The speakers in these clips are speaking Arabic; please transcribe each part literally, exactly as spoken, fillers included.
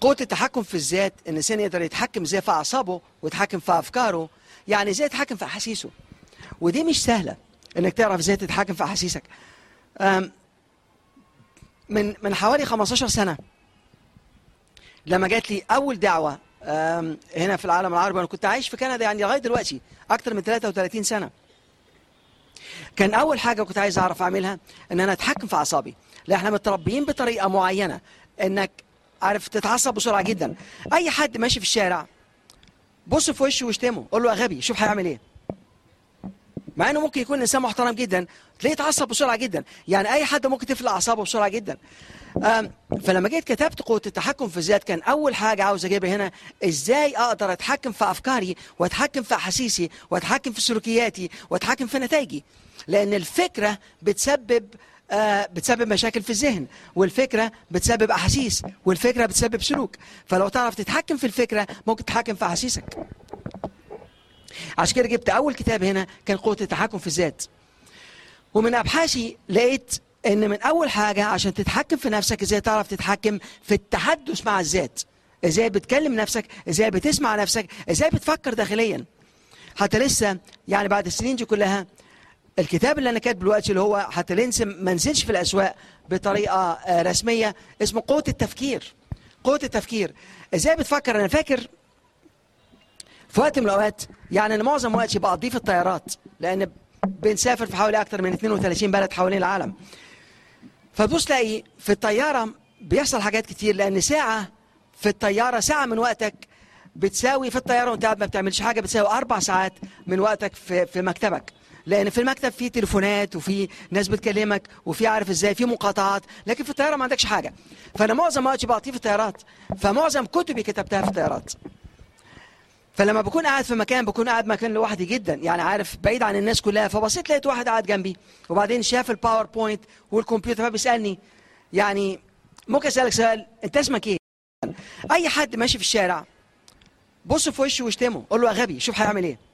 قوة التحكم في الذات ان الانسان يقدر يتحكم ازاي في اعصابه ويتحكم في افكاره، يعني ازاي يتحكم في احاسيسه. ودي مش سهلة انك تعرف ازاي تتحكم في احاسيسك. من من حوالي خمستاشر سنة لما جات لي اول دعوة هنا في العالم العربي، انا كنت عايش في كندا يعني لغاية دلوقتي اكتر من ثلاثة وثلاثين سنة. كان اول حاجة كنت عايز اعرف اعملها ان انا اتحكم في اعصابي، لان احنا متربيين بطريقة معينة انك عارف تتعصب بسرعة جدا. اي حد ماشي في الشارع بص في وشه واشتمه، قول له يا غبي شوف هيعمل ايه، مع انه ممكن يكون انسان محترم جدا تلاقيه يتعصب بسرعة جدا. يعني اي حد ممكن تفلق اعصابه بسرعة جدا. فلما جيت كتبت قوة التحكم في الذات، كان اول حاجة عاوز اجيبها هنا ازاي اقدر اتحكم في افكاري واتحكم في احاسيسي واتحكم في سلوكياتي واتحكم في نتائجي. لان الفكرة بتسبب آه بتسبب مشاكل في الذهن، والفكرة بتسبب أحاسيس، والفكرة بتسبب سلوك. فلو تعرف تتحكم في الفكرة ممكن تتحكم في أحاسيسك. عشان كده جبت أول كتاب هنا كان قوة التحكم في الذات. ومن أبحاثي لقيت إن من أول حاجة عشان تتحكم في نفسك إزاي تعرف تتحكم في التحدث مع الذات، إزاي بتكلم نفسك، إزاي بتسمع نفسك، إزاي بتفكر داخليا. حتى لسه يعني بعد السنين دي كلها الكتاب اللي انا كاتبه دلوقتي اللي هو حتى لسه ما نزلش في الاسواق بطريقه رسميه اسمه قوه التفكير. قوه التفكير ازاي بتفكر. انا فاكر في وقت من الاوقات يعني انا معظم وقتي بقضيه في الطيارات، لان بنسافر في حوالي اكتر من اثنين وثلاثين بلد حوالين العالم. فتبص تلاقي في الطياره بيحصل حاجات كتير، لان ساعه في الطياره ساعه من وقتك بتساوي في الطياره وانت قاعد ما بتعملش حاجه بتساوي اربع ساعات من وقتك في في مكتبك. لان في المكتب في تليفونات وفي ناس بتكلمك وفي عارف ازاي في مقاطعات، لكن في الطياره ما عندكش حاجه. فانا معظم وقتي بقضيه في الطيارات، فمعظم كتبي كتبتها في الطيارات. فلما بكون قاعد في مكان بكون قاعد مكان لوحدي جدا، يعني عارف بعيد عن الناس كلها. فبصيت لقيت واحد قاعد جنبي وبعدين شاف الباوربوينت والكمبيوتر فبيسالني يعني ممكن اسالك سؤال، انت اسمك ايه؟ اي حد ماشي في الشارع بص في وشه واشتمه، قول له يا غبي شوف هيعمل ايه،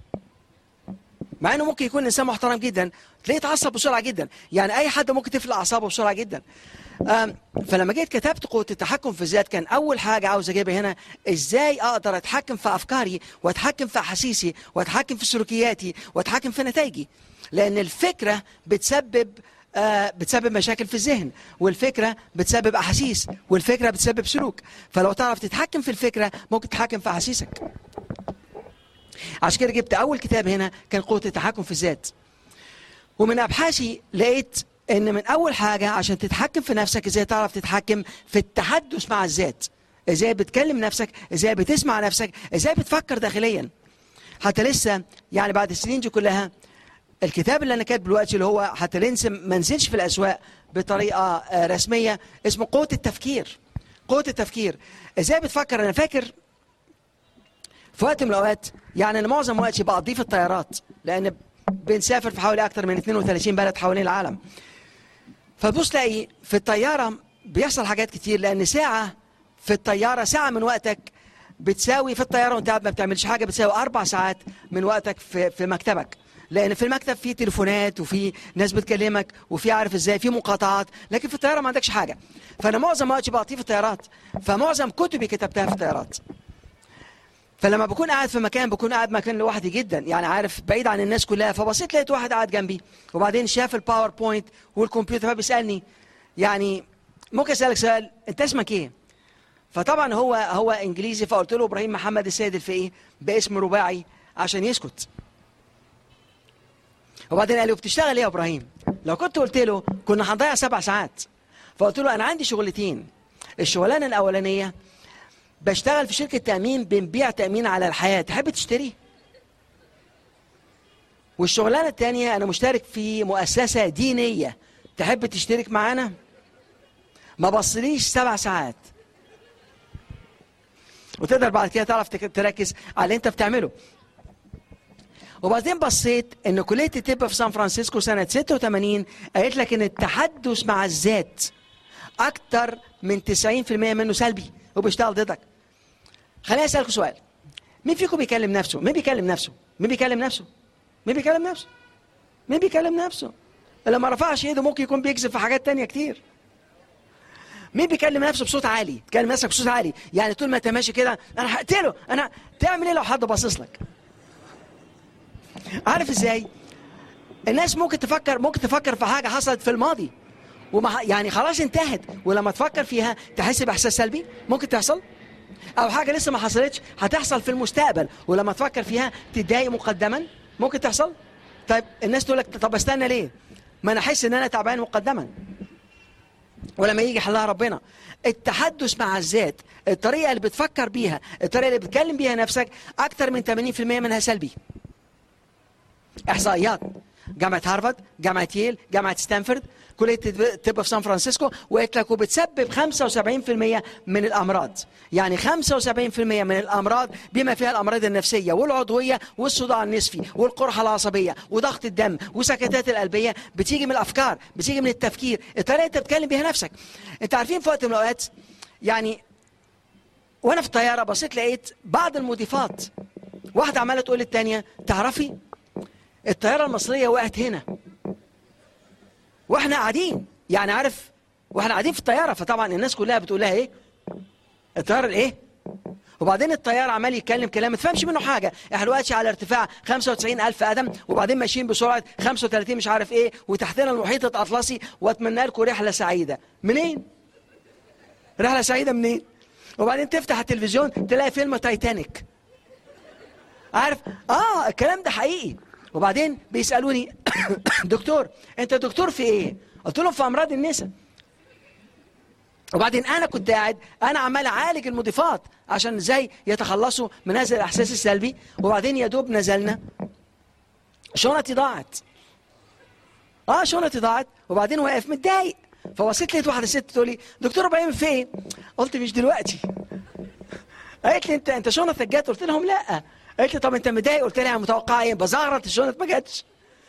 مع انه ممكن يكون انسان محترم جدا تلاقيه يتعصب بسرعه جدا. يعني اي حد ممكن تفلق اعصابه بسرعه جدا. فلما جيت كتبت قوة التحكم في الذات كان اول حاجه عاوز اجيبها هنا ازاي اقدر اتحكم في افكاري واتحكم في احاسيسي واتحكم في سلوكياتي واتحكم في نتائجي. لان الفكره بتسبب آه بتسبب مشاكل في الذهن، والفكره بتسبب احاسيس، والفكره بتسبب سلوك. فلو تعرف تتحكم في الفكره ممكن تتحكم في احاسيسك. عشان كده جبت اول كتاب هنا كان قوة التحكم في الذات. ومن ابحاثي لقيت ان من اول حاجة عشان تتحكم في نفسك ازاي تعرف تتحكم في التحدث مع الذات، ازاي بتكلم نفسك، ازاي بتسمع نفسك، ازاي بتفكر داخليا. حتى لسه يعني بعد السنين دي كلها الكتاب اللي انا كاتبه دلوقتي اللي هو حتى لسه ما نزلش في الاسواق بطريقة رسمية اسمه قوة التفكير. قوة التفكير ازاي بتفكر. انا فاكر في وقت من الاوقات يعني انا معظم وقتي بقضيه في الطيارات، لان بنسافر في حوالي اكتر من اثنين وثلاثين بلد حوالين العالم. فتبص تلاقي في الطياره بيحصل حاجات كتير، لان ساعه في الطياره ساعه من وقتك بتساوي في الطياره وانت قاعد ما بتعملش حاجه بتساوي اربع ساعات من وقتك في في مكتبك. لان في المكتب في تليفونات وفي ناس بتكلمك وفي عارف ازاي في مقاطعات، لكن في الطياره ما عندكش حاجه. فانا معظم وقتي بقضيه في الطيارات، فمعظم كتبي كتبتها في الطيارات. فلما بكون قاعد في مكان بكون قاعد مكان لوحدي جدا، يعني عارف بعيد عن الناس كلها. فبصيت لقيت واحد قاعد جنبي وبعدين شاف الباوربوينت والكمبيوتر فبيسالني يعني ممكن اسالك سؤال، انت اسمك ايه؟ فطبعا هو هو انجليزي، فقلت له ابراهيم محمد السيد الفقيه باسم رباعي عشان يسكت. وبعدين قال لي وبتشتغل ايه يا ابراهيم؟ لو كنت قلت له كنا هنضيع سبع ساعات. فقلت له انا عندي شغلتين، الشغلانه الاولانيه بشتغل في شركة تأمين بنبيع تأمين على الحياة، تحب تشتري؟ والشغلانة التانية أنا مشترك في مؤسسة دينية، تحب تشترك معانا؟ ما بصليش سبع ساعات. وتقدر بعد كده تعرف تركز على اللي أنت بتعمله. وبعدين بصيت إن كلية الطب في سان فرانسيسكو سنة ستة وثمانين قالت لك إن التحدث مع الذات أكتر من تسعين في المية منه سلبي وبيشتغل ضدك. خليني اسالكم سؤال، مين فيكم بيكلم نفسه؟ مين بيكلم نفسه؟ مين بيكلم نفسه؟ مين بيكلم نفسه؟ مين بيكلم نفسه؟ اللي ما رفعش ايده ممكن يكون بيكذب في حاجات تانية كتير. مين بيكلم نفسه بصوت عالي؟ تكلم نفسك بصوت عالي، يعني طول ما انت ماشي كده انا هقتله، انا تعمل ايه لو حد باصص لك؟ عارف ازاي؟ الناس ممكن تفكر ممكن تفكر في حاجه حصلت في الماضي وما يعني خلاص انتهت، ولما تفكر فيها تحس باحساس سلبي، ممكن تحصل. او حاجه لسه ما حصلتش هتحصل في المستقبل، ولما تفكر فيها تتضايق مقدما، ممكن تحصل. طيب الناس تقول لك طب استنى ليه؟ ما انا احس ان انا تعبان مقدما، ولما يجي حلها ربنا. التحدث مع الذات، الطريقه اللي بتفكر بيها، الطريقه اللي بتكلم بيها نفسك، اكتر من ثمانين بالمئة منها سلبي. احصائيات جامعه هارفارد، جامعه ييل، جامعه ستانفورد، كليه الطب في سان فرانسيسكو، وقالت لك وبتسبب خمسة وسبعين بالمئة من الامراض. يعني خمسة وسبعين بالمئة من الامراض بما فيها الامراض النفسيه والعضويه والصداع النصفي والقرحه العصبيه وضغط الدم وسكتات القلبيه، بتيجي من الافكار، بتيجي من التفكير، الطريقه انت بتتكلم بيها نفسك. انت عارفين في وقت من الاوقات يعني وانا في الطياره بصيت لقيت بعض المضيفات، واحده عماله تقول للثانيه تعرفي الطياره المصريه وقعت هنا واحنا قاعدين، يعني عارف واحنا قاعدين في الطياره، فطبعا الناس كلها بتقول لها ايه؟ الطياره الايه؟ وبعدين الطيار عمال يتكلم كلام ما تفهمش منه حاجه، احنا دلوقتي على ارتفاع خمسة وتسعين ألف قدم، وبعدين ماشيين بسرعه خمسة وثلاثين مش عارف ايه، وتحتنا المحيط الاطلسي، واتمنى لكم رحله سعيده. منين؟ رحله سعيده منين؟ وبعدين تفتح التلفزيون تلاقي فيلم تايتانيك. عارف؟ اه الكلام ده حقيقي. وبعدين بيسالوني دكتور انت دكتور في ايه؟ قلت لهم في امراض النساء. وبعدين انا كنت قاعد انا عمال اعالج المضيفات عشان ازاي يتخلصوا من هذا الاحساس السلبي، وبعدين يا دوب نزلنا شنطتي ضاعت. اه شنطتي ضاعت، وبعدين واقف متضايق، فوصيت لقيت واحده ست تقول لي دكتور ابراهيم فين؟ قلت مش دلوقتي. قالت لي انت انت شنطتك جت؟ قلت لهم لا. قالت لي طب انت متضايق؟ قلت لها متوقعه ايه؟ بزغرط الشنط ما جاتش.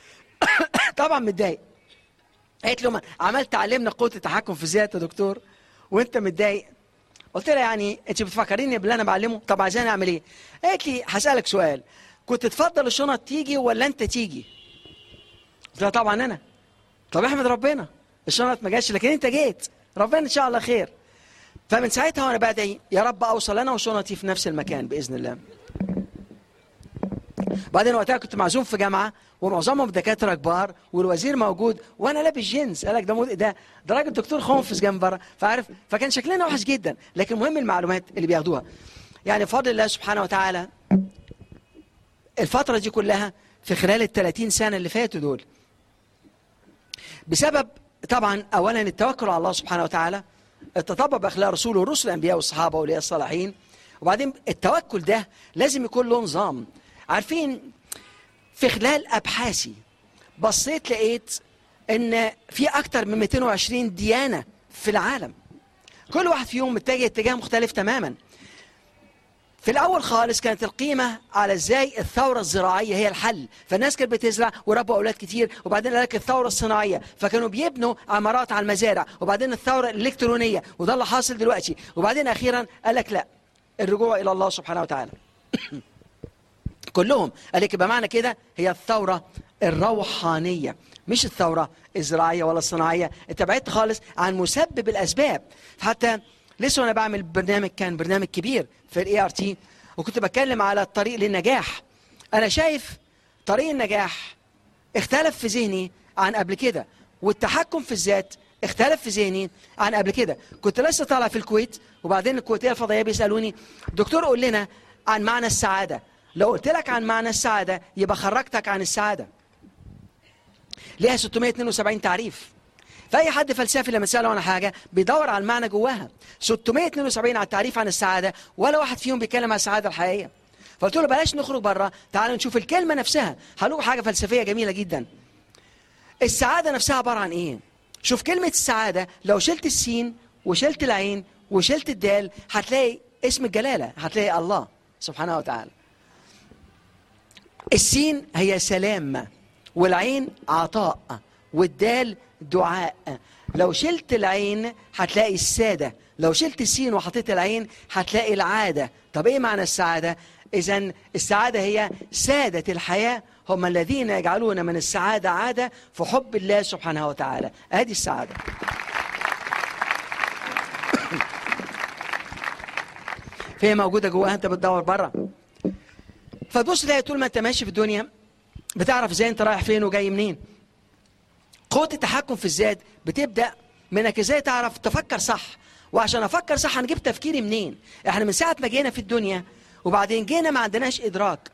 طبعا متضايق. قالت له عملت تعلمنا قوه التحكم في الذات يا دكتور وانت متضايق. قلت لها يعني انت بتفكريني باللي انا بعلمه؟ طب عايزاني اعمل ايه؟ قالت لي هسالك سؤال، كنت تفضل الشنط تيجي ولا انت تيجي؟ قلت لها طبعا انا. طب احمد ربنا الشنط ما جاتش لكن انت جيت، ربنا ان شاء الله خير. فمن ساعتها وانا بدعي يا رب اوصل انا وشنطي في نفس المكان باذن الله. بعدين وقتها كنت معزوم في جامعه ومعظمهم دكاتره كبار والوزير موجود وانا لابس جينز، قال لك ده مد... ده ده راجل دكتور خنفس جنب بره، فعارف فكان شكلنا وحش جدا، لكن مهم المعلومات اللي بياخدوها. يعني بفضل الله سبحانه وتعالى الفتره دي كلها في خلال ال ثلاثين سنه اللي فاتوا دول، بسبب طبعا اولا التوكل على الله سبحانه وتعالى، التطبع باخلاق رسوله والرسل الانبياء والصحابه واولياء الصالحين، وبعدين التوكل ده لازم يكون له نظام. عارفين في خلال ابحاثي بصيت لقيت ان في اكتر من مئتين وعشرين ديانه في العالم، كل واحد فيهم متجه اتجاه مختلف تماما. في الاول خالص كانت القيمه على ازاي الثوره الزراعيه هي الحل، فالناس كانت بتزرع وربوا اولاد كتير، وبعدين قال لك الثوره الصناعيه فكانوا بيبنوا عمارات على المزارع، وبعدين الثوره الالكترونيه وده اللي حاصل دلوقتي، وبعدين اخيرا قال لك لا الرجوع الى الله سبحانه وتعالى. كلهم قال لك بمعنى كده هي الثوره الروحانيه مش الثوره الزراعيه ولا الصناعيه، انت بعدت خالص عن مسبب الاسباب. حتى لسه وانا بعمل برنامج كان برنامج كبير في الاي ار تي وكنت بتكلم على الطريق للنجاح، انا شايف طريق النجاح اختلف في ذهني عن قبل كده، والتحكم في الذات اختلف في ذهني عن قبل كده. كنت لسه طالع في الكويت وبعدين الكويتيه الفضائيه بيسالوني دكتور قول لنا عن معنى السعاده، لو قلت لك عن معنى السعاده يبقى خرجتك عن السعاده. ليها ستمائة واثنين وسبعين تعريف، فأي حد فلسفي لما تسأله عن حاجة بيدور على المعنى جواها. ستمائة واثنين وسبعين على التعريف عن السعادة، ولا واحد فيهم بيتكلم عن السعادة الحقيقية. فقلت له بلاش نخرج بره، تعالوا نشوف الكلمة نفسها. هقول حاجة فلسفية جميلة جدا. السعادة نفسها عبارة عن إيه؟ شوف كلمة السعادة لو شلت السين وشلت العين وشلت الدال هتلاقي اسم الجلالة، هتلاقي الله سبحانه وتعالى. السين هي سلام، والعين عطاء، والدال دعاء. لو شلت العين هتلاقي السادة، لو شلت السين وحطيت العين هتلاقي العادة. طب ايه معنى السعادة؟ إذن السعادة هي سادة الحياة هم الذين يجعلون من السعادة عادة في حب الله سبحانه وتعالى. هذه السعادة. فهي موجوده جواها، انت بتدور بره. فتبص تلاقي طول ما انت ماشي في الدنيا بتعرف ازاي انت رايح فين وجاي منين. قوه التحكم في الذات بتبدا منك ازاي تعرف تفكر صح. وعشان افكر صح هنجيب تفكيري منين؟ احنا من ساعه ما جينا في الدنيا وبعدين جينا ما عندناش ادراك.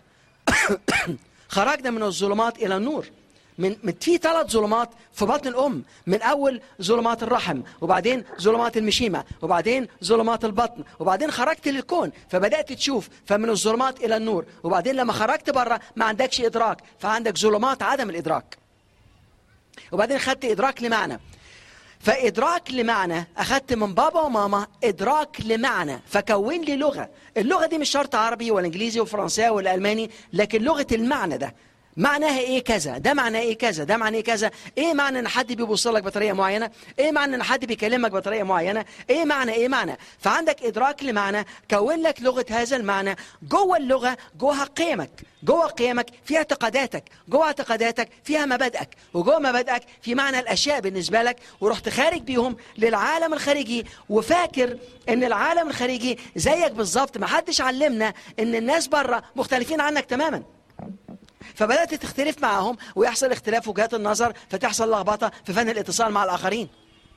خرجنا من الظلمات الى النور. من من في ثلاث ظلمات في بطن الام، من اول ظلمات الرحم، وبعدين ظلمات المشيمه، وبعدين ظلمات البطن، وبعدين خرجت للكون فبدات تشوف، فمن الظلمات الى النور. وبعدين لما خرجت بره ما عندكش ادراك، فعندك ظلمات عدم الادراك. وبعدين خدت ادراك لمعنى، فادراك لمعنى اخدت من بابا وماما ادراك لمعنى، فكون لي لغه. اللغه دي مش شرط عربي ولا انجليزي وفرنساوي ولا الماني، لكن لغه المعنى ده معناها ايه كذا، ده معناه ايه كذا، ده معناه ايه كذا. ايه معنى ان حد بيبص لك بطريقه معينه؟ ايه معنى ان حد بيكلمك بطريقه معينه؟ ايه معنى ايه معنى؟ فعندك ادراك لمعنى كون لك لغه هذا المعنى. جوه اللغه جوه قيمك، جوه قيمك فيها اعتقاداتك، جوه اعتقاداتك فيها مبادئك، وجوه مبادئك في معنى الاشياء بالنسبه لك، ورحت خارج بيهم للعالم الخارجي وفاكر ان العالم الخارجي زيك بالظبط. ما حدش علمنا ان الناس بره مختلفين عنك تماما، فبدأت تختلف معهم ويحصل اختلاف وجهات النظر، فتحصل لخبطة في فن الاتصال مع الآخرين.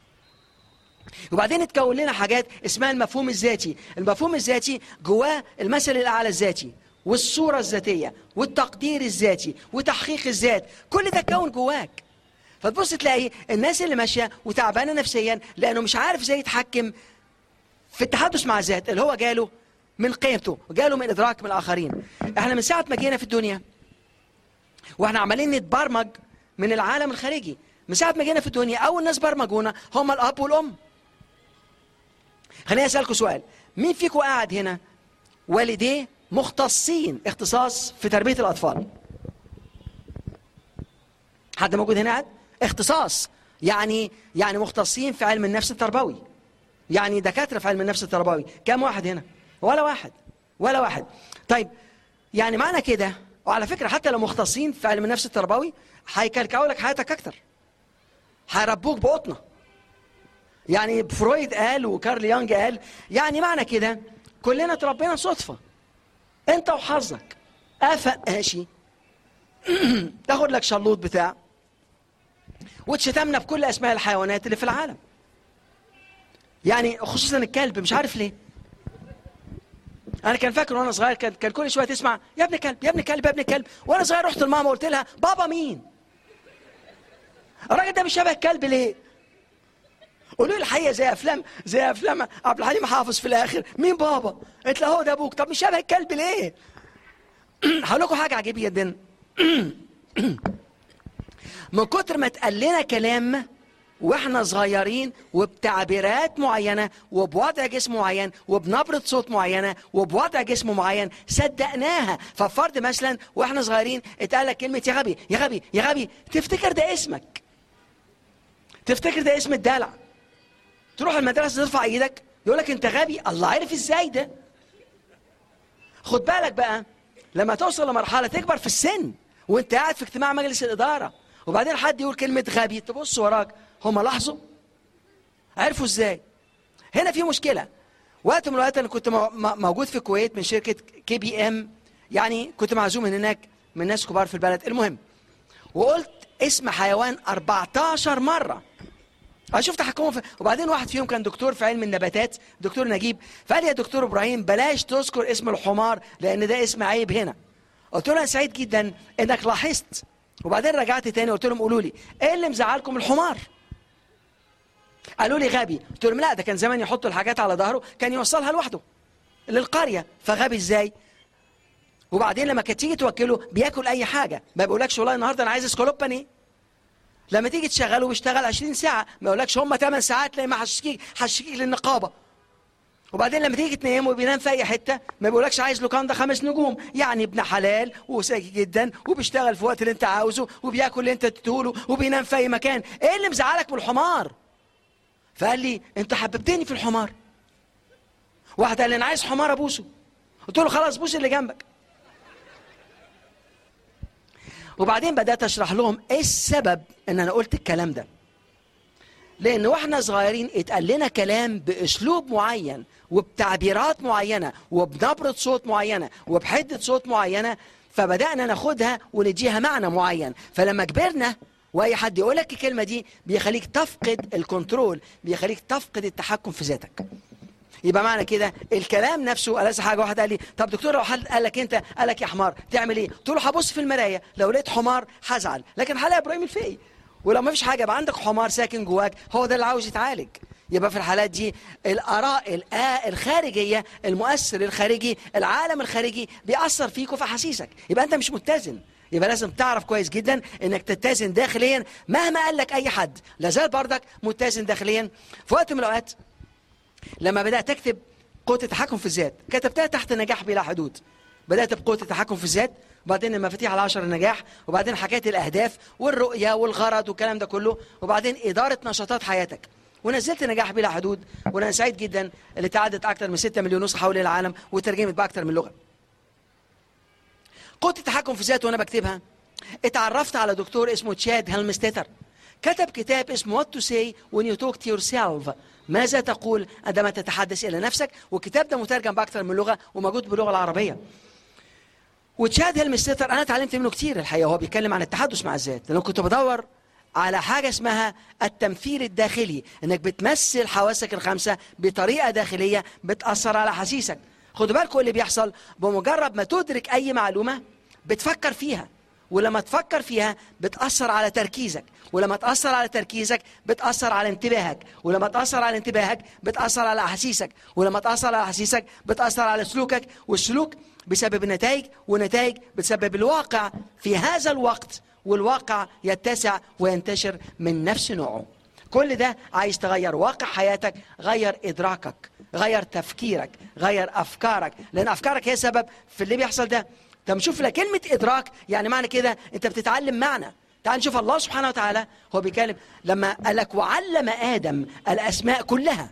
وبعدين اتكون لنا حاجات اسمها المفهوم الذاتي. المفهوم الذاتي جواه المثل الأعلى الذاتي والصورة الذاتية والتقدير الذاتي وتحقيق الذات، كل ده اتكون جواك. فتبص تلاقي الناس اللي ماشية وتعبانة نفسيا لأنه مش عارف ازاي يتحكم في التحدث مع الذات اللي هو جاله من قيمته وجاله من إدراك من الآخرين. احنا من ساعة ما جينا في الدنيا واحنا عمالين نتبرمج من العالم الخارجي. من ساعه ما جينا في الدنيا اول ناس برمجونا هم الاب والام. خليني اسالكم سؤال، مين فيكم قاعد هنا والديه مختصين اختصاص في تربيه الاطفال؟ حد موجود هنا قاعد اختصاص، يعني يعني مختصين في علم النفس التربوي، يعني دكاتره في علم النفس التربوي؟ كم واحد هنا؟ ولا واحد، ولا واحد. طيب يعني معنى كده، وعلى فكرة حتى لو مختصين في علم النفس التربوي هيكلكعوا لك حياتك أكتر، هيربوك بقطنة. يعني فرويد قال وكارل يونج قال، يعني معنى كده كلنا اتربينا صدفة، أنت وحظك. أفق ماشي تاخد لك شلوط بتاع وتشتمنا بكل أسماء الحيوانات اللي في العالم، يعني خصوصا الكلب، مش عارف ليه. انا كان فاكر وانا صغير كان كان كل شويه تسمع يا ابن كلب يا ابن كلب يا ابن كلب. وانا صغير رحت لماما قلت لها بابا مين؟ الراجل ده مش شبه الكلب ليه؟ قولوا لي الحقيقه، زي افلام زي افلام عبد الحليم حافظ في الاخر، مين بابا؟ قلت له هو ده ابوك. طب مش شبه الكلب ليه؟ هقول لكم حاجه عجيبه جدا. من كتر ما اتقال لنا كلام واحنا صغيرين وبتعبيرات معينه وبوضع جسم معين وبنبره صوت معينه وبوضع جسم معين صدقناها. ففرض مثلا واحنا صغيرين اتقال لك كلمه يا غبي يا غبي يا غبي، تفتكر ده اسمك، تفتكر ده اسم الدلع. تروح المدرسه ترفع ايدك يقول لك انت غبي. الله، عارف ازاي ده؟ خد بالك بقى لما توصل لمرحله تكبر في السن وانت قاعد في اجتماع مجلس الاداره وبعدين حد يقول كلمه غبي، تبص وراك، هم لاحظوا؟ عرفوا ازاي؟ هنا في مشكله. وقت من الوقت انا كنت موجود في الكويت من شركه كي بي ام، يعني كنت معزوم من هناك من ناس كبار في البلد. المهم وقلت اسم حيوان أربعتاشر مره، انا شفت تحكمهم في... وبعدين واحد فيهم كان دكتور في علم النباتات، دكتور نجيب، فقال لي يا دكتور ابراهيم بلاش تذكر اسم الحمار لان ده اسم عيب هنا. قلت له انا سعيد جدا انك لاحظت. وبعدين رجعت تاني قلت لهم قولوا لي ايه اللي مزعلكم الحمار؟ قالوا لي غبي. قلت لهم لا، ده كان زمان يحط الحاجات على ظهره كان يوصلها لوحده للقريه، فغبي ازاي؟ وبعدين لما كانت تيجي توكله بياكل اي حاجه، ما بيقولكش والله النهارده انا عايز اسكالوب بانيه. لما تيجي تشغله بيشتغل عشرين ساعه، ما يقولكش هم ثمان ساعات لما هشكيك هشكيك للنقابه. وبعدين لما تيجي تنامه وبينام في اي حته ما بيقولكش عايز لوكاندا خمس نجوم، يعني ابن حلال وساكي جدا وبيشتغل في وقت اللي انت عاوزه وبياكل اللي انت تديهوله وبينام في اي مكان. ايه اللي مزعلك من الحمار؟ فقال لي انت حببتني في الحمار. واحد قال لي انا عايز حمار ابوسه، قلت له خلاص بوس اللي جنبك. وبعدين بدات اشرح لهم ايه السبب ان انا قلت الكلام ده. لان واحنا صغيرين اتقال لنا كلام باسلوب معين وبتعبيرات معينه وبنبره صوت معينه وبحده صوت معينه، فبدانا ناخدها ونديها معنى معين. فلما كبرنا واي حد يقول لك الكلمه دي بيخليك تفقد الكنترول، بيخليك تفقد التحكم في ذاتك. يبقى معنى كده الكلام نفسه. ألذ حاجه واحد قال لي طب دكتور لو حد قال لك انت قال لك يا حمار تعمل ايه؟ قلت له هبص في المرايه، لو لقيت حمار هزعل، لكن هلاقي ابراهيم الفقي. ولو ما فيش حاجه يبقى عندك حمار ساكن جواك هو ده اللي عاوز يتعالج. يبقى في الحالات دي الاراء الخارجيه، المؤثر الخارجي، العالم الخارجي بيأثر فيك وفي احاسيسك، يبقى انت مش متزن. يبقى لازم تعرف كويس جدا انك تتزن داخليا، مهما قال لك اي حد لازال بردك متزن داخليا. في وقت من الاوقات لما بدات اكتب قوه التحكم في الذات، كتبتها تحت نجاح بلا حدود. بدات بقوه التحكم في الذات، وبعدين المفاتيح العشر النجاح، وبعدين حكايه الاهداف والرؤيه والغرض والكلام ده كله، وبعدين اداره نشاطات حياتك، ونزلت نجاح بلا حدود. وانا سعيد جدا اللي تعدت اكثر من ستة مليون نسخه حول العالم وترجمت باكثر من لغه. قوه التحكم في الذات وانا بكتبها اتعرفت على دكتور اسمه تشاد هيلمستيتر، كتب كتاب اسمه What to say when you talk to yourself، ماذا تقول عندما تتحدث الى نفسك، والكتاب ده مترجم باكثر من لغه وموجود باللغه العربيه. وتشاد هيلمستيتر انا اتعلمت منه كتير الحقيقه، هو بيتكلم عن التحدث مع الذات، لانه كنت بدور على حاجه اسمها التمثيل الداخلي، انك بتمثل حواسك الخمسه بطريقه داخليه بتاثر على احاسيسك. خدوا بالكم اللي بيحصل، بمجرد ما تدرك اي معلومه بتفكر فيها، ولما تفكر فيها بتأثر على تركيزك، ولما تأثر على تركيزك بتأثر على انتباهك، ولما تأثر على انتباهك بتأثر على أحاسيسك، ولما تأثر على أحاسيسك بتأثر على سلوكك، والسلوك بسبب النتائج، والنتائج بسبب الواقع في هذا الوقت، والواقع يتسع وينتشر من نفس نوعه. كل ده عايز تغير واقع حياتك، غير إدراكك، غير تفكيرك، غير أفكارك، لأن أفكارك هي سبب في اللي بيحصل ده. طب نشوف لك كلمة إدراك، يعني معنى كده أنت بتتعلم معنى. تعال نشوف الله سبحانه وتعالى هو بيتكلم لما قال لك وعلم آدم الأسماء كلها.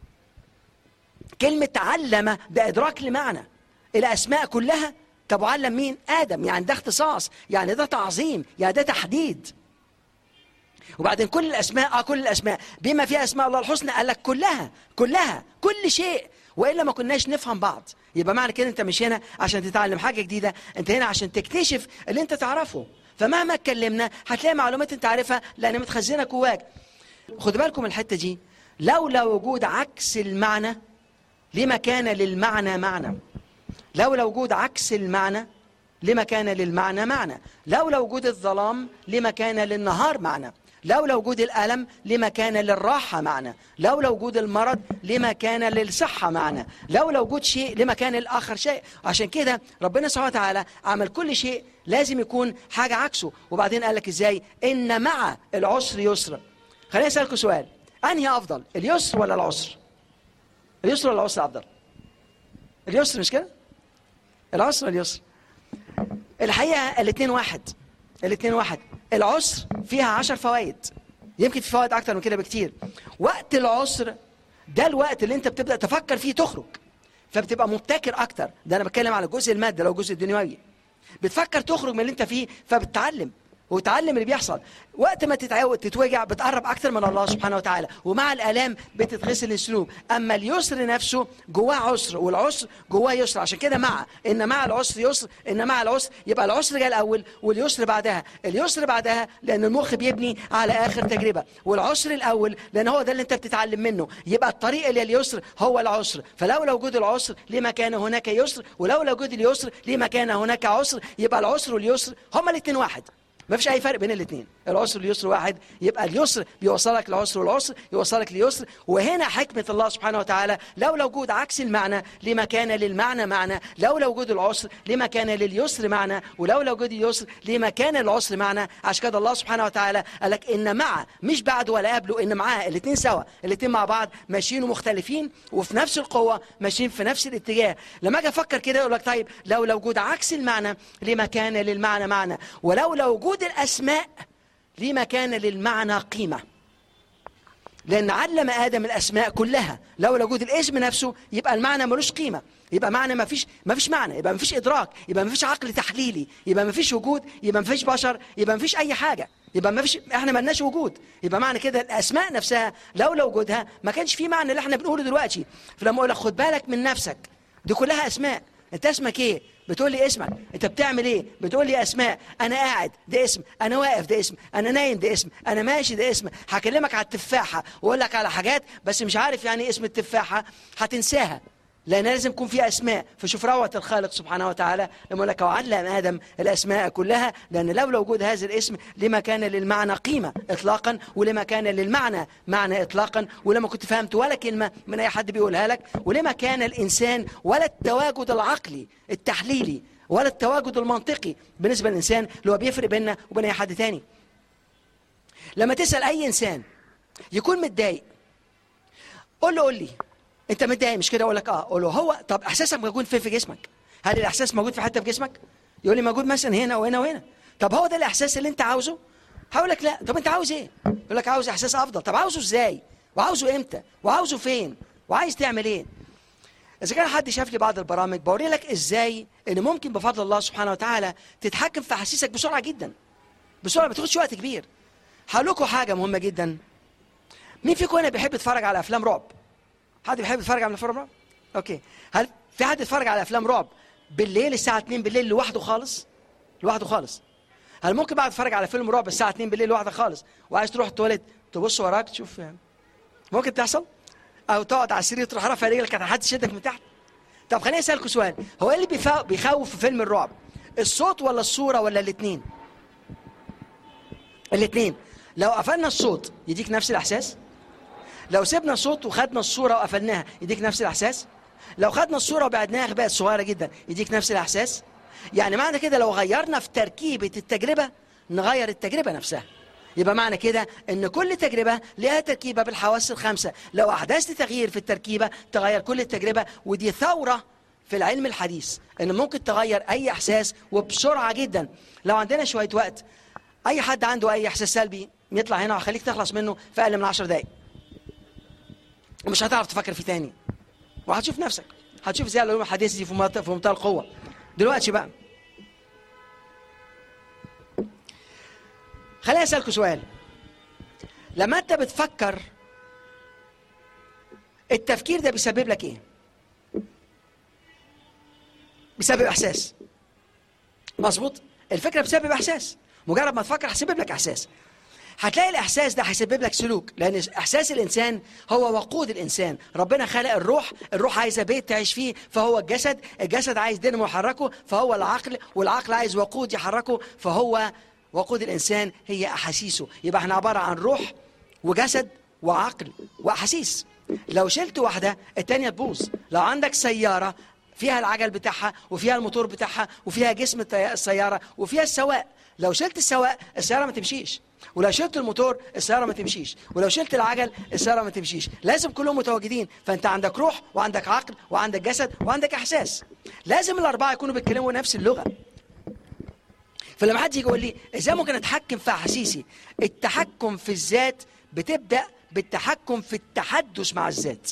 كلمة علم ده إدراك لمعنى الأسماء كلها. طب وعلم مين؟ آدم، يعني ده اختصاص، يعني ده تعظيم، يعني ده تحديد. وبعدين كل الأسماء، آه كل الأسماء بما فيها أسماء الله الحسنى، قال لك كلها كلها كل شيء، وإلا ما كناش نفهم بعض. يبقى معنى كده أنت مش هنا عشان تتعلم حاجة جديدة، أنت هنا عشان تكتشف اللي أنت تعرفه. فمهما اتكلمنا هتلاقي معلومات أنت عارفها لأن متخزنة جواك. خدوا بالكم من الحتة دي، لولا وجود عكس المعنى لما كان للمعنى معنى. لولا وجود عكس المعنى لما كان للمعنى معنى. لولا وجود الظلام لما كان للنهار معنى. لولا وجود الألم لما كان للراحة معنى. لولا وجود المرض لما كان للصحة معنى. لولا وجود شيء لما كان الآخر شيء. عشان كده ربنا سبحانه وتعالى عمل كل شيء لازم يكون حاجة عكسه. وبعدين قال لك إزاي؟ إن مع العسر يسر. خليني أسألكم سؤال، أنهي أفضل، اليسر ولا العسر؟ اليسر ولا العسر أفضل؟ اليسر مش كده؟ العسر ولا اليسر؟ الحقيقة الاثنين واحد، الاثنين واحد. العسر فيها عشر فوائد، يمكن في فوائد أكتر من كده بكتير. وقت العسر ده الوقت اللي أنت بتبدأ تفكر فيه تخرج، فبتبقى مبتكر أكتر. ده أنا بتكلم على الجزء المادي، لو الجزء الدنيوي بتفكر تخرج من اللي أنت فيه فبتتعلم وتعلم اللي بيحصل. وقت ما تتعود تتوجع بتقرب أكتر من الله سبحانه وتعالى، ومع الآلام بتتغسل الذنوب. أما اليسر نفسه جواه عسر، والعسر جواه يسر. عشان كده مع إن مع العسر يسر، إن مع العسر يبقى العسر جاء الأول واليسر بعدها. اليسر بعدها لأن المخ بيبني على آخر تجربة، والعسر الأول لأن هو ده اللي أنت بتتعلم منه. يبقى الطريق اللي اليسر هو العسر. فلولا وجود العسر لما كان هناك يسر، ولولا وجود اليسر لما كان هناك عسر. يبقى العسر واليسر هما الاثنين واحد، ما فيش أي فرق بين الاثنين. العسر واليسر واحد. يبقى اليسر بيوصلك للعسر، والعسر يوصلك لليسر. وهنا حكمة الله سبحانه وتعالى، لولا وجود عكس المعنى لما كان للمعنى معنى. لولا وجود العسر لما كان لليسر معنى، ولولا وجود اليسر لما كان للعسر معنى. عشان كده الله سبحانه وتعالى قال لك إن مع، مش بعد ولا قبله، إن معاه الاثنين سوا، الاثنين مع بعض ماشيين ومختلفين وفي نفس القوة، ماشيين في نفس الاتجاه. لما أجي أفكر كده أقول لك طيب لولا وجود عكس المعنى لما كان للمعنى معنى، ولولا وجود الأسماء لما كان للمعنى قيمة. لأن علم آدم الأسماء كلها. لولا وجود الاسم نفسه يبقى المعنى ملوش قيمة، يبقى معنى ما فيش ما فيش معنى، يبقى ما فيش إدراك، يبقى ما فيش عقل تحليلي، يبقى ما فيش وجود، يبقى ما فيش بشر، يبقى ما فيش أي حاجة. يبقى ما فيش، احنا ما لناش وجود. يبقى معنى كده الاسماء نفسها لولا وجودها ما كانش في معنى اللي احنا بنقوله دلوقتي. فلما اقول لك خد بالك من نفسك، دي كلها اسماء. انت اسمك ايه؟ بتقول لي اسمك. انت بتعمل ايه؟ بتقول لي اسماء. انا قاعد ده اسم، انا واقف ده اسم، انا نايم ده اسم، انا ماشي ده اسم. هكلمك على التفاحه واقول لك على حاجات بس مش عارف يعني ايه اسم التفاحه، هتنساها، لأن لازم يكون في أسماء. فشوف روعة الخالق سبحانه وتعالى لما يقول لك وعلم آدم الأسماء كلها، لأن لولا وجود هذا الاسم لما كان للمعنى قيمة إطلاقا، ولما كان للمعنى معنى إطلاقا، ولما كنت فهمت ولا كلمة من أي حد بيقولها لك، ولما كان الإنسان ولا التواجد العقلي التحليلي ولا التواجد المنطقي بالنسبة للإنسان اللي هو بيفرق بيننا وبين أي حد تاني. لما تسأل أي إنسان يكون متضايق، قول له قول لي انت متضايق مش كده؟ اقول لك اه. اقول له هو طب احساسك موجود فين في جسمك؟ هل الاحساس موجود في حته في جسمك؟ يقول لي موجود مثلا هنا وهنا وهنا. طب هو ده الاحساس اللي انت عاوزه؟ هقول لك لا. طب انت عاوز ايه؟ يقول لك عاوز احساس افضل. طب عاوزه ازاي؟ وعاوزه امتى؟ وعاوزه فين؟ وعايز تعمل ايه؟ اذا كان حد شاف لي بعض البرامج بوري لك ازاي ان ممكن بفضل الله سبحانه وتعالى تتحكم في احاسيسك بسرعه جدا، بسرعه ما تاخدش وقت كبير. هقول لكم حاجه مهمه جدا. مين فيكم هنا بيحب يتفرج على افلام رعب؟ حد بيحب يتفرج على افلام رعب؟ اوكي. هل في حد يتفرج على افلام رعب بالليل الساعه اتنين بالليل لوحده خالص؟ لوحده خالص. هل ممكن بعد تتفرج على فيلم رعب الساعه اتنين بالليل لوحدك خالص وعايز تروح التواليت تبص وراك تشوف؟ ممكن تحصل؟ او تقعد على السرير تروح رافع رجلك عشان حد يشدك من تحت؟ طب خليني اسالكم سؤال، هو ايه اللي بيخوف في فيلم الرعب؟ الصوت ولا الصوره ولا الاثنين؟ الاثنين. لو قفلنا الصوت يديك نفس الاحساس؟ لو سيبنا الصوت وخدنا الصورة وقفلناها يديك نفس الإحساس؟ لو خدنا الصورة وبعدناها بقت صغيرة جدا يديك نفس الإحساس؟ يعني معنى كده لو غيرنا في تركيبة التجربة نغير التجربة نفسها. يبقى معنى كده إن كل تجربة لها تركيبة بالحواس الخمسة، لو أحدثت تغيير في التركيبة تغير كل التجربة. ودي ثورة في العلم الحديث، إن ممكن تغير أي إحساس وبسرعة جدا. لو عندنا شوية وقت، أي حد عنده أي إحساس سلبي يطلع هنا وخليك تخلص منه في أقل من عشر دقايق، ومش هتعرف تفكر فيه تاني، وهتشوف نفسك، هتشوف زي العلوم الحديثة دي في منتهى في منتهى القوة. دلوقتي بقى خليني أسألكوا سؤال. لما أنت بتفكر التفكير ده بيسبب لك إيه؟ بيسبب إحساس، مظبوط؟ الفكرة بتسبب إحساس، مجرد ما تفكر هيسبب لك إحساس. هتلاقي الإحساس ده هيسبب لك سلوك، لأن إحساس الإنسان هو وقود الإنسان. ربنا خلق الروح، الروح عايزة بيت تعيش فيه فهو الجسد، الجسد عايز دينامو يحركه فهو العقل، والعقل عايز وقود يحركه فهو وقود الإنسان هي أحاسيسه. يبقى احنا عبارة عن روح وجسد وعقل وأحاسيس. لو شلت واحدة التانية تبوظ. لو عندك سيارة فيها العجل بتاعها وفيها الموتور بتاعها وفيها جسم السيارة وفيها السواق، لو شلت السواق السيارة ما تمشيش، ولو شلت الموتور السيارة ما تمشيش، ولو شلت العجل السيارة ما تمشيش. لازم كلهم متواجدين. فأنت عندك روح وعندك عقل وعندك جسد وعندك إحساس. لازم الأربعة يكونوا بيتكلموا نفس اللغة. فلما حد يجي يقول لي ازاي ممكن اتحكم في احاسيسي؟ التحكم في الذات بتبدأ بالتحكم في التحدث مع الذات.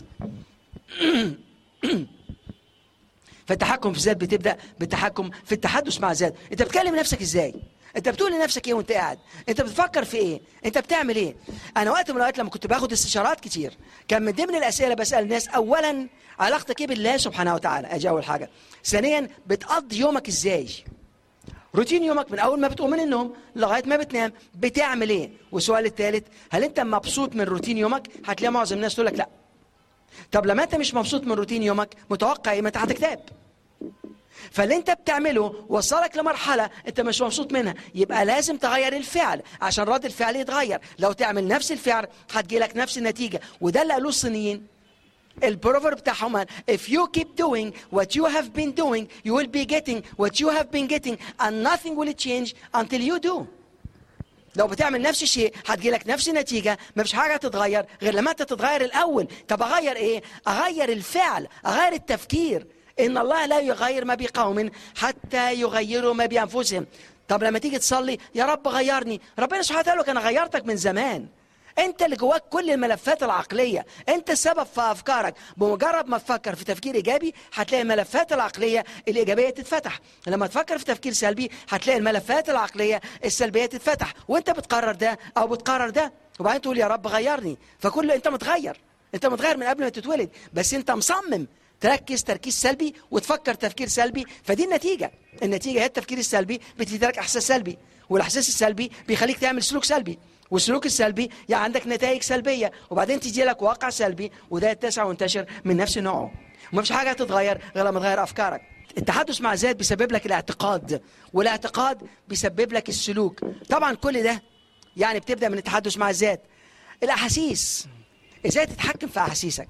فالتحكم في الذات بتبدأ بالتحكم في التحدث مع الذات. انت بتكلم نفسك ازاي؟ انت بتقول لنفسك ايه وانت قاعد؟ انت بتفكر في ايه؟ انت بتعمل ايه؟ انا وقت من الاوقات لما كنت باخد استشارات كتير كان من ضمن الاسئله بسال الناس اولا علاقتك ايه بالله سبحانه وتعالى؟ اجي اول حاجه. ثانيا بتقضي يومك ازاي؟ روتين يومك من اول ما بتقوم من النوم لغايه ما بتنام بتعمل ايه؟ والسؤال الثالث هل انت مبسوط من روتين يومك؟ هتلاقي معظم الناس تقول لك لا. طب لما انت مش مبسوط من روتين يومك متوقع ايه؟ ما انت هتكتئب. فاللي انت بتعمله وصلك لمرحله انت مش مبسوط منها، يبقى لازم تغير الفعل عشان رد الفعل يتغير. لو تعمل نفس الفعل هتجيلك نفس النتيجه. وده اللي قالوه الصينيين. البروفرب بتاعهم if you keep doing what you have been doing you will be getting what you have been getting and nothing will change until you do. لو بتعمل نفس الشيء هتجيلك نفس النتيجة، ما فيش حاجة تتغير غير لما انت تتغير الأول. طب أغير إيه؟ أغير الفعل، أغير التفكير. إن الله لا يغير ما بقوم حتى يغيروا ما بأنفسهم. طب لما تيجي تصلي يا رب غيرني، ربنا سبحانه وتعالى كان غيرتك من زمان. انت اللي جواك كل الملفات العقليه، انت السبب في افكارك. بمجرد ما تفكر في تفكير ايجابي هتلاقي الملفات العقليه الايجابيه تتفتح، لما تفكر في تفكير سلبي هتلاقي الملفات العقليه السلبيه تتفتح، وانت بتقرر ده او بتقرر ده، وبعدين تقول يا رب غيرني. فكل انت متغير، انت متغير من قبل ما تتولد، بس انت مصمم تركز تركيز سلبي وتفكر تفكير سلبي. فدي النتيجه، النتيجه هي التفكير السلبي بتديلك احساس سلبي، والاحساس السلبي بيخليك تعمل سلوك سلبي، والسلوك السلبي يعني عندك نتائج سلبيه، وبعدين تيجي لك واقع سلبي وده يتسع وينتشر من نفس نوعه. ومفيش حاجه هتتغير غير لما تغير افكارك. التحدث مع الذات بيسبب لك الاعتقاد، والاعتقاد بيسبب لك السلوك. طبعا كل ده يعني بتبدا من التحدث مع الذات. الاحاسيس، ازاي تتحكم في احاسيسك؟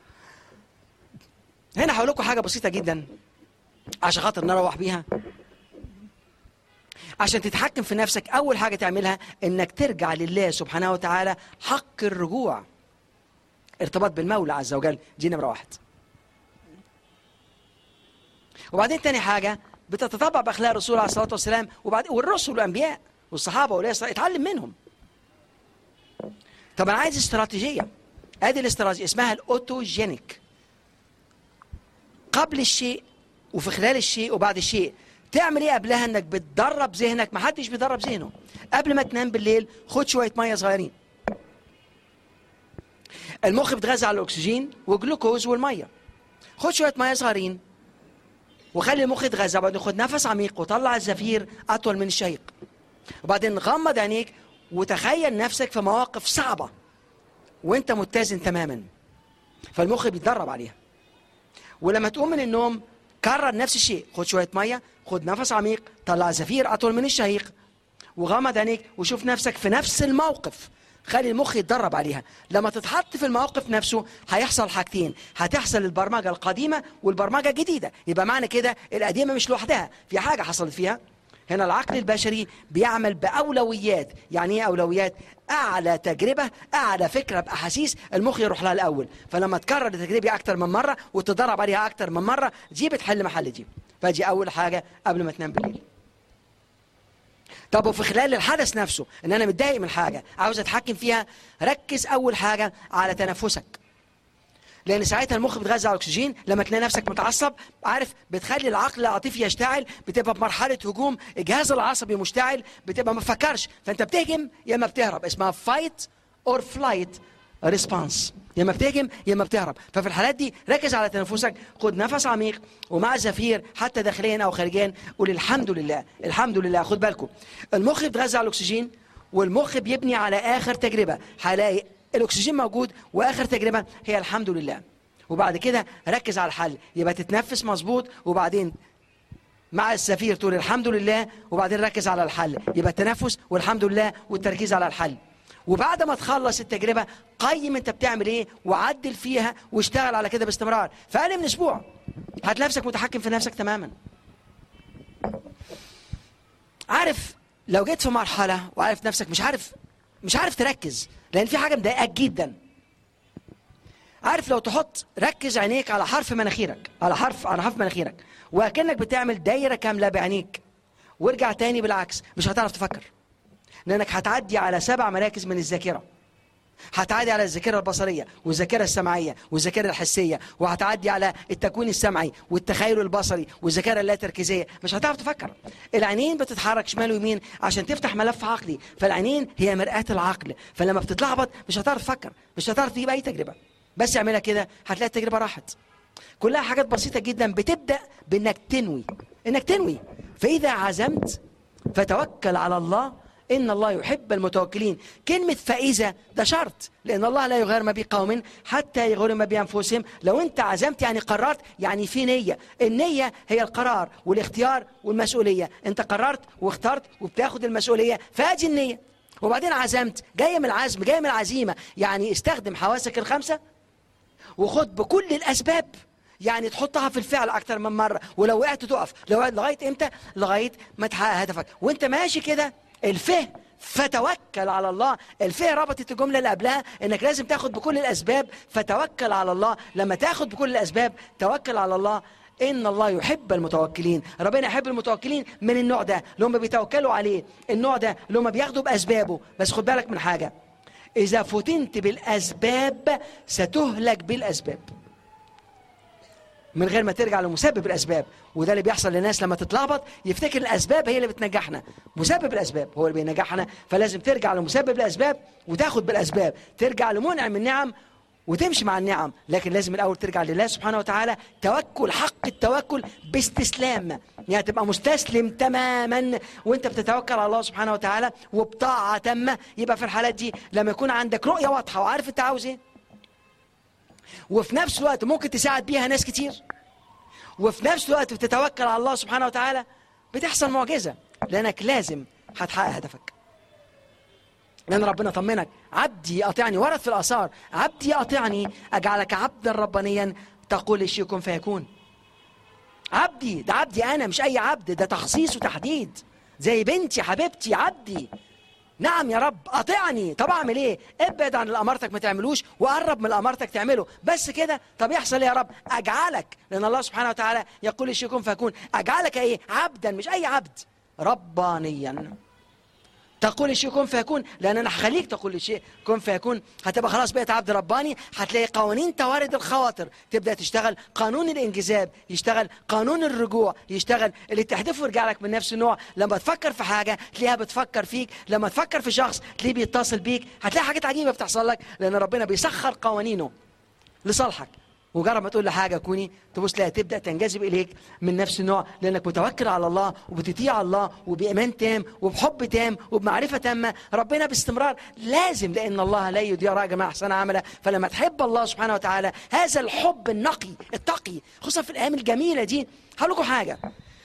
هنا هقول لكم حاجه بسيطه جدا عشان خاطر نروح بيها. عشان تتحكم في نفسك اول حاجه تعملها انك ترجع لله سبحانه وتعالى حق الرجوع، ارتباط بالمولى عز وجل، دي نمره واحد. وبعدين تاني حاجه بتتطبع باخلاق الرسول عليه الصلاه والسلام، وبعد والرسل والانبياء والصحابه واولياء الصالحين، اتعلم منهم. طب انا عايز استراتيجيه، ادي الاستراتيجيه اسمها الاوتوجينيك. قبل الشيء وفي خلال الشيء وبعد الشيء. تعمل ايه قبلها؟ انك بتدرب ذهنك، ما حدش بيدرب ذهنه. قبل ما تنام بالليل خد شويه ميه صغيرين. المخ بيتغذى على الاكسجين والجلوكوز والميه. خد شويه ميه صغيرين وخلي المخ يتغذى، وبعدين خد نفس عميق وطلع الزفير اطول من الشهيق، وبعدين غمض عينيك وتخيل نفسك في مواقف صعبه وانت متزن تماما، فالمخ بيتدرب عليها. ولما تقوم من النوم كرر نفس الشيء، خد شويه ميه، خد نفس عميق، طلع زفير اطول من الشهيق، وغمض عينيك وشوف نفسك في نفس الموقف. خلي المخ يتدرب عليها. لما تتحط في الموقف نفسه هيحصل حاجتين، هتحصل البرمجه القديمه والبرمجه الجديده. يبقى معنى كده القديمه مش لوحدها، في حاجه حصلت فيها. هنا العقل البشري بيعمل باولويات. يعني ايه اولويات؟ اعلى تجربه، اعلى فكره باحاسيس المخ يروح لها الاول. فلما تكرر التجربه اكتر من مره وتدرب عليها اكتر من مره، دي بتحل محل دي. فدي اول حاجه قبل ما تنام بالليل. طب وفي خلال الحدث نفسه، ان انا متضايق من حاجه عاوز اتحكم فيها، ركز اول حاجه على تنفسك، لان ساعتها المخ بيتغذى على الاكسجين. لما تلاقي نفسك متعصب، عارف، بتخلي العقل العاطفي يشتعل، بتبقى بمرحله هجوم، الجهاز العصبي مشتعل، بتبقى ما بتفكرش، فانت بتهجم يا اما بتهرب. اسمها فايت اور فلايت ريسبونس، يا اما بتهجم يا اما بتهرب. ففي الحالات دي ركز على تنفسك، خد نفس عميق ومع زفير حتى داخليا او خارجيا قول الحمد لله الحمد لله. خد بالكم، المخ بيتغذى على الاكسجين، والمخ بيبني على اخر تجربه. هلاقي الاكسجين موجود واخر تجربه هي الحمد لله. وبعد كده ركز على الحل، يبقى تتنفس مظبوط، وبعدين مع الزفير تقول الحمد لله، وبعدين ركز على الحل. يبقى التنفس والحمد لله والتركيز على الحل. وبعد ما تخلص التجربه قيم انت بتعمل ايه وعدل فيها واشتغل على كده باستمرار. في اقل من اسبوع هتلاقي نفسك متحكم في نفسك تماما. عارف، لو جيت في مرحله وعارف نفسك مش عارف مش عارف تركز لان في حاجه مضايقاك جدا، عارف، لو تحط ركز عينيك على حرف مناخيرك، على حرف على حرف مناخيرك، وكأنك بتعمل دايره كامله بعينيك، وارجع تاني بالعكس، مش هتعرف تفكر، لانك هتعدي على سبع مراكز من الذاكره. هتعدي على الذاكره البصريه والذاكره السمعيه والذاكره الحسيه، وهتعدي على التكوين السمعي والتخيل البصري والذاكره اللاتركيزيه. مش هتعرف تفكر. العينين بتتحرك شمال ويمين عشان تفتح ملف عقلي، فالعينين هي مرآة العقل، فلما بتتلخبط مش هتعرف تفكر، مش هتعرف تجيب اي تجربه. بس اعملها كده هتلاقي التجربه راحت. كلها حاجات بسيطه جدا، بتبدا بانك تنوي، انك تنوي. فاذا عزمت فتوكل على الله إن الله يحب المتوكلين. كلمة فإذا ده شرط، لأن الله لا يغير ما بقوم حتى يغيروا ما بأنفسهم. لو أنت عزمت يعني قررت، يعني في نية. النية هي القرار والاختيار والمسؤولية. أنت قررت واخترت وبتاخد المسؤولية، فأدي النية. وبعدين عزمت، جاية من العزم، جاية من العزيمة. يعني استخدم حواسك الخمسة وخد بكل الأسباب، يعني تحطها في الفعل أكتر من مرة. ولو وقعت تقف، لو وقعت لغاية إمتى؟ لغاية ما تحقق هدفك. وأنت ماشي كده الفه فتوكل على الله. الفه ربطت الجمله اللي قبلها انك لازم تاخد بكل الاسباب، فتوكل على الله. لما تاخد بكل الاسباب توكل على الله. ان الله يحب المتوكلين. ربنا يحب المتوكلين من النوع ده اللي هم بيتوكلوا عليه، النوع ده اللي هم بياخدوا باسبابه. بس خد بالك من حاجه، إذا فتنت بالأسباب ستهلك بالأسباب من غير ما ترجع لمسبب الأسباب. وده اللي بيحصل للناس لما تتلخبط، يفتكر الأسباب هي اللي بتنجحنا، مسبب الأسباب هو اللي بينجحنا. فلازم ترجع لمسبب الأسباب وتاخد بالأسباب، ترجع لمنعم النعم وتمشي مع النعم. لكن لازم الأول ترجع لله سبحانه وتعالى، توكل حق التوكل باستسلام، يعني تبقى مستسلم تماما وانت بتتوكل على الله سبحانه وتعالى وبطاعة تامة. يبقى في الحالات دي لما يكون عندك رؤية واضحة وعارف انت عاوز ايه، وفي نفس الوقت ممكن تساعد بيها ناس كتير، وفي نفس الوقت بتتوكل على الله سبحانه وتعالى، بتحصل معجزة، لأنك لازم هتحقق هدفك. لأن ربنا طمنك: عبدي أطيعني، ورد في الآثار: عبدي أطيعني أجعلك عبدا ربانيا تقول الشيء كن فيكون. عبدي ده عبدي أنا، مش أي عبد، ده تخصيص وتحديد، زي بنتي حبيبتي عبدي. نعم يا رب أطيعني. طب أعمل إيه؟ ابعد عن اللي أمرتك ما تعملوش وقرب من اللي أمرتك تعمله، بس كده. طب يحصل إيه يا رب؟ أجعلك، لأن الله سبحانه وتعالى يقول الشيء كن فيكون، أجعلك إيه؟ عبدا، مش أي عبد، ربانيا تقول الشيء كن فيكون، لأن أنا هخليك تقول الشيء كن فيكون. هتبقى خلاص بقيت عبد رباني، هتلاقي قوانين توارد الخواطر تبدأ تشتغل، قانون الانجذاب يشتغل، قانون الرجوع يشتغل، اللي تحدفه يرجع لك من نفس النوع. لما تفكر في حاجة تلاقيها بتفكر فيك، لما تفكر في شخص تلاقيه بيتصل بيك، هتلاقي حاجات عجيبة بتحصل لك، لأن ربنا بيسخر قوانينه لصالحك. وجرب ما تقول لحاجة كوني، تبص تلاقي تبدأ تنجذب إليك من نفس النوع، لأنك متوكل على الله وبتطيع الله وبإيمان تام وبحب تام وبمعرفة تامة. ربنا باستمرار لازم، لأن الله لا يضيع أجر من أحسن عملا. فلما تحب الله سبحانه وتعالى هذا الحب النقي التقي، خصوصا في الأيام الجميلة دي، هقول لكم حاجة.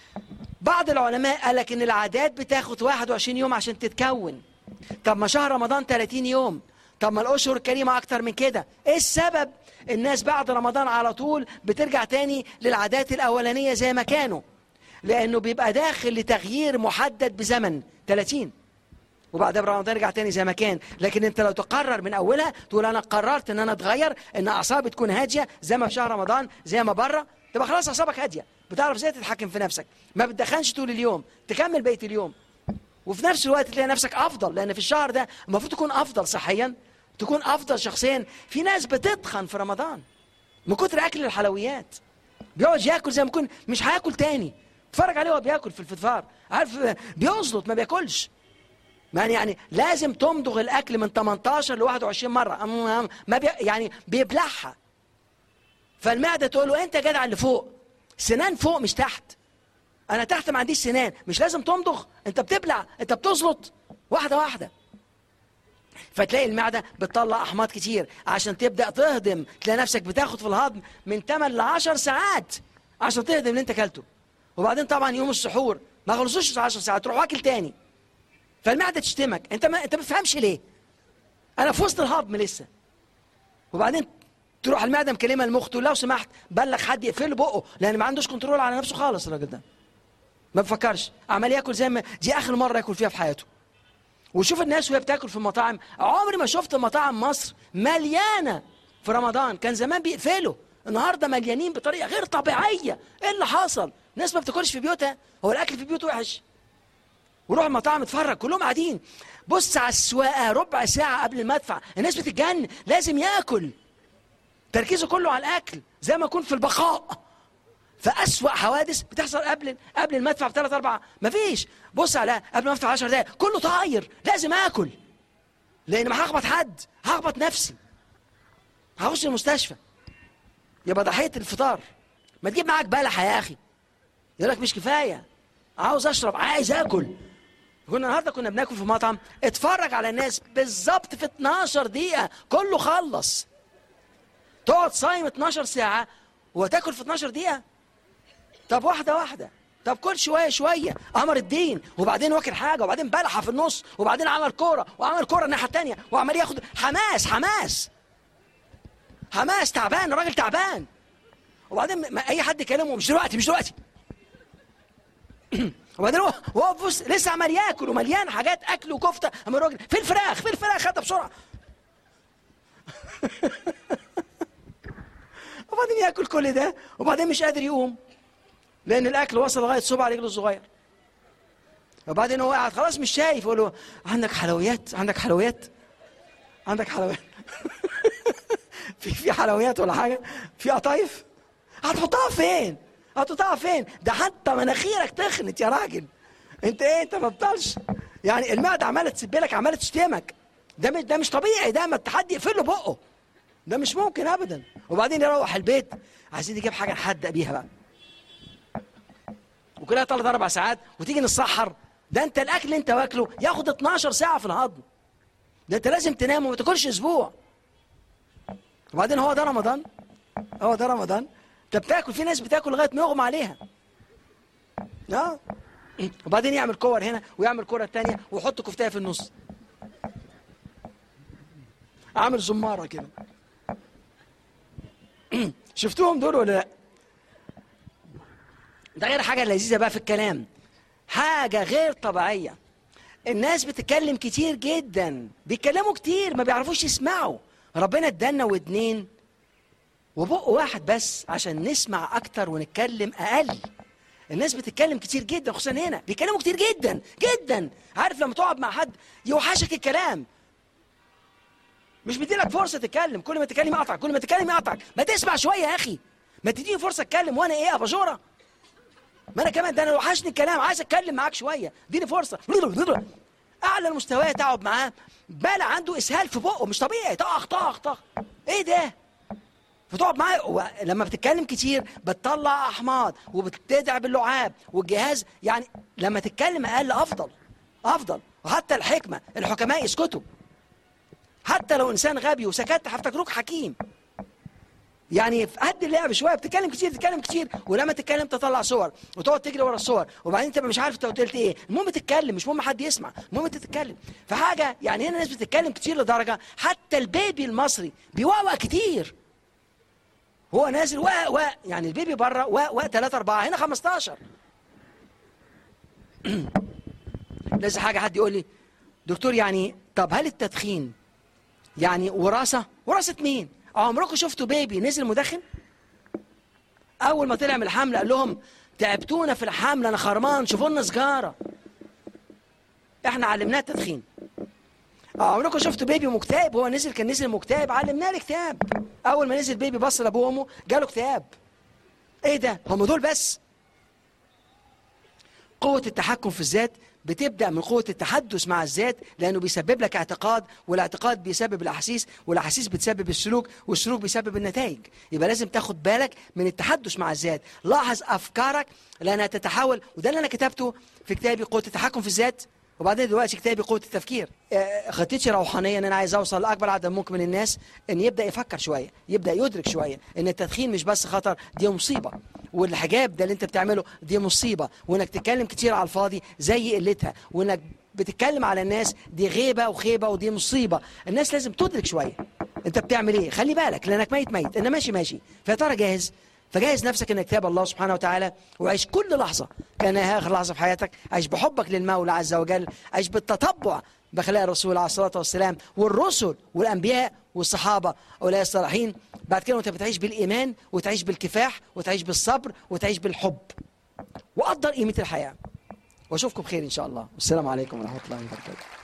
بعض العلماء قال لك إن العادات بتاخد واحد وعشرين يوم عشان تتكون. طب ما شهر رمضان ثلاثين يوم، طب ما الأشهر الكريمة أكتر من كده. إيه السبب؟ الناس بعد رمضان على طول بترجع تاني للعادات الأولانية زي ما كانوا، لأنه بيبقى داخل لتغيير محدد بزمن ثلاثين، وبعدها برمضان يرجع تاني زي ما كان. لكن انت لو تقرر من أولها تقول أنا قررت أن أنا أتغير، أن أعصابي تكون هادية زي ما في شهر رمضان زي ما بره، تبقى خلاص أعصابك هادية، بتعرف ازاي تتحكم في نفسك، ما بتدخنش طول اليوم، تكمل بقية اليوم، وفي نفس الوقت تلاقي نفسك أفضل. لأن في الشهر ده المفروض تكون أفضل صحيا، تكون أفضل شخصيا. في ناس بتتخن في رمضان من كتر أكل الحلويات، بيقعد ياكل زي ما يكون مش هياكل تاني. اتفرج عليه وهو بياكل في الفطار، عارف بيزلط ما بياكلش. يعني يعني لازم تمضغ الأكل من تمنتاشر ل واحد وعشرين مرة، ما بي يعني بيبلعها. فالمعدة تقول له أنت جدع اللي فوق، سنان فوق مش تحت. أنا تحت ما عنديش سنان، مش لازم تمضغ، أنت بتبلع، أنت بتزلط واحدة واحدة. فتلاقي المعدة بتطلع أحماض كتير عشان تبدأ تهضم. تلاقي نفسك بتاخد في الهضم من ثمانية ل عشر ساعات عشان تهضم اللي انت اكلته. وبعدين طبعا يوم السحور ما خلصوش عشر ساعات تروح واكل تاني، فالمعدة تشتمك. انت ما انت ما بتفهمش ليه، انا في وسط الهضم لسه. وبعدين تروح المعدة مكلمة المخ تقول لو سمحت بلغ حد يقفل بقه، لان ما عندوش كنترول على نفسه خالص. الراجل ده ما بفكرش، عمال ياكل زي ما دي اخر مرة ياكل فيها في حياته. وشوف الناس وهي بتاكل في المطاعم، عمري ما شفت مطاعم مصر مليانة في رمضان. كان زمان بيقفلوا، النهارده مليانين بطريقة غير طبيعية. ايه اللي حصل؟ الناس ما بتاكلش في بيوتها؟ هو الاكل في بيوت وحش؟ وروح المطاعم اتفرج كلهم قاعدين، بص على السواقة ربع ساعة قبل المدفع الناس بتتجنن، لازم ياكل، تركيزه كله على الاكل زي ما يكون في البقاء. فأسوأ حوادث بتحصل قبل قبل المدفع بثلاث أربعة، مفيش. بص على قبل ما أدفع عشر دقايق كله طاير، لازم آكل، لأن ما هخبط حد، هخبط نفسي، هخش المستشفى، يبقى ضحية الفطار. ما تجيب معاك بلح يا أخي، يقول لك مش كفاية، عاوز أشرب، عايز آكل. كنا النهارده كنا بناكل في مطعم، اتفرج على الناس بالظبط في اتناشر دقيقة كله خلص. تقعد صايم اتناشر ساعة وتاكل في اتناشر دقيقة؟ طب واحدة واحدة، طب كل شوية شوية. أمر الدين، وبعدين واكل حاجة، وبعدين بلحة في النص، وبعدين عمل كورة، وعمل كورة الناحية التانية، وعمال ياخد حماس حماس حماس تعبان، الراجل تعبان. وبعدين ما أي حد يكلمه مش دلوقتي مش دلوقتي وبعدين هو هو بص لسه عمال ياكل ومليان حاجات أكل وكفتة. أما الراجل في الفراخ في الفراخ خدها بسرعة وبعدين ياكل كل ده، وبعدين مش قادر يقوم لأن الأكل وصل لغاية صبع رجله الصغير. وبعدين هو قاعد خلاص مش شايف، يقول له عندك حلويات عندك حلويات عندك حلويات؟ في في حلويات ولا حاجه؟ في قطايف؟ هتحطها فين؟ هتحطها فين؟ ده حتى مناخيرك تخنت يا راجل. انت ايه؟ انت ما بطلش يعني المعده عماله تسب لك، عماله تشتمك. ده مش ده مش طبيعي، ده ما حد يقفل له بقه، ده مش ممكن ابدا. وبعدين يروح البيت عايزين نجيب حاجه نحدق بيها بقى، وكلها ثلاث اربع ساعات، وتيجي نتسحر. ده انت الاكل اللي انت واكله ياخد اتناشر ساعه في الهضم، ده انت لازم تنام وما تاكلش اسبوع. وبعدين هو ده رمضان؟ هو ده رمضان؟ انت بتاكل، في ناس بتاكل لغايه ما يغمى عليها. اه وبعدين يعمل كور هنا ويعمل كوره ثانيه ويحط كفتايه في النص، عامل زماره كده. شفتوهم دول ولا لا؟ ده غير حاجه لذيذه بقى في الكلام، حاجه غير طبيعيه. الناس بتتكلم كتير جدا، بيتكلموا كتير ما بيعرفوش يسمعوا. ربنا ادانا ودنين وبق واحد بس عشان نسمع اكتر ونتكلم اقل. الناس بتتكلم كتير جدا، خصوصا هنا بيتكلموا كتير جدا جدا. عارف لما تقعد مع حد يوحشك الكلام، مش بيديلك فرصه تتكلم، كل ما تتكلم يقطعك، كل ما تتكلم يقطعك. ما تسمع شويه يا اخي، ما تديني فرصه اتكلم. وانا ايه اباجوره؟ ما انا كمان ده انا وحشني الكلام، عايز اتكلم معاك شويه، اديني فرصه. اعلى المستويات تقعد معاه بلا عنده اسهال في بقه مش طبيعي، طخ طخ طخ. ايه ده؟ فتقعد معاه لما بتتكلم كتير بتطلع احماض وبتتعب اللعاب والجهاز. يعني لما تتكلم اقل افضل افضل. وحتى الحكمه، الحكماء يسكتوا. حتى لو انسان غبي وسكت هفتكروك حكيم. يعني في قد اللعب شويه، بتتكلم كتير تتكلم كتير، ولما تتكلم تطلع صور وتقعد تجري ورا الصور، وبعدين تبقى مش عارف انت قلت ايه. المهم تتكلم، مش مهم حد يسمع، المهم انت تتكلم. فحاجه يعني هنا الناس بتتكلم كتير لدرجه حتى البيبي المصري بيوقوق كتير. هو نازل واق واق، يعني البيبي بره واق واق ثلاثة أربعة، هنا خمستاشر. لازم حاجه حد يقول لي دكتور يعني طب هل التدخين يعني وراثه؟ وراثه مين؟ عمركم شفتوا بيبي نزل مدخن؟ اول ما طلع من الحمل قال لهم تعبتونا في الحمل، انا خرمان، شوفوا لنا سجاره. احنا علمناه التدخين. عمركم شفتوا بيبي مكتئب؟ هو نزل كان نزل مكتئب، علمناه الاكتئاب. اول ما نزل بيبي بص لابوه وامه جاله اكتئاب. ايه ده؟ هم دول بس؟ قوه التحكم في الذات بتبدأ من قوة التحدث مع الذات، لأنه بيسبب لك اعتقاد، والاعتقاد بيسبب الأحاسيس، والأحاسيس بتسبب السلوك، والسلوك بيسبب النتائج. يبقى لازم تاخد بالك من التحدث مع الذات. لاحظ أفكارك لأنها تتحول، وده اللي أنا كتبته في كتابي قوة التحكم في الذات. وبعدين دلوقتي كتابي قوة التفكير. خطتي روحانية ان انا عايز اوصل لاكبر عدد ممكن من الناس ان يبدا يفكر شويه، يبدا يدرك شويه ان التدخين مش بس خطر، دي مصيبه. والحجاب ده اللي انت بتعمله دي مصيبه، وانك تتكلم كتير على الفاضي زي قلتها، وانك بتتكلم على الناس دي غيبه وخيبه ودي مصيبه. الناس لازم تدرك شويه انت بتعمل ايه. خلي بالك لانك ميت ميت، انا ماشي ماشي. فيا ترى جاهز؟ فجهز نفسك انك تتابع الله سبحانه وتعالى، وعيش كل لحظه كانها اخر لحظه في حياتك. عيش بحبك للمولى عز وجل، عيش بالتطبع بخلاق الرسول عليه الصلاه والسلام والرسل والانبياء والصحابه اولئك الصالحين. بعد كده وانت بتعيش بالايمان وتعيش بالكفاح وتعيش بالصبر وتعيش بالحب، وقدر قيمه الحياه. واشوفكم بخير ان شاء الله، والسلام عليكم ورحمه الله وبركاته.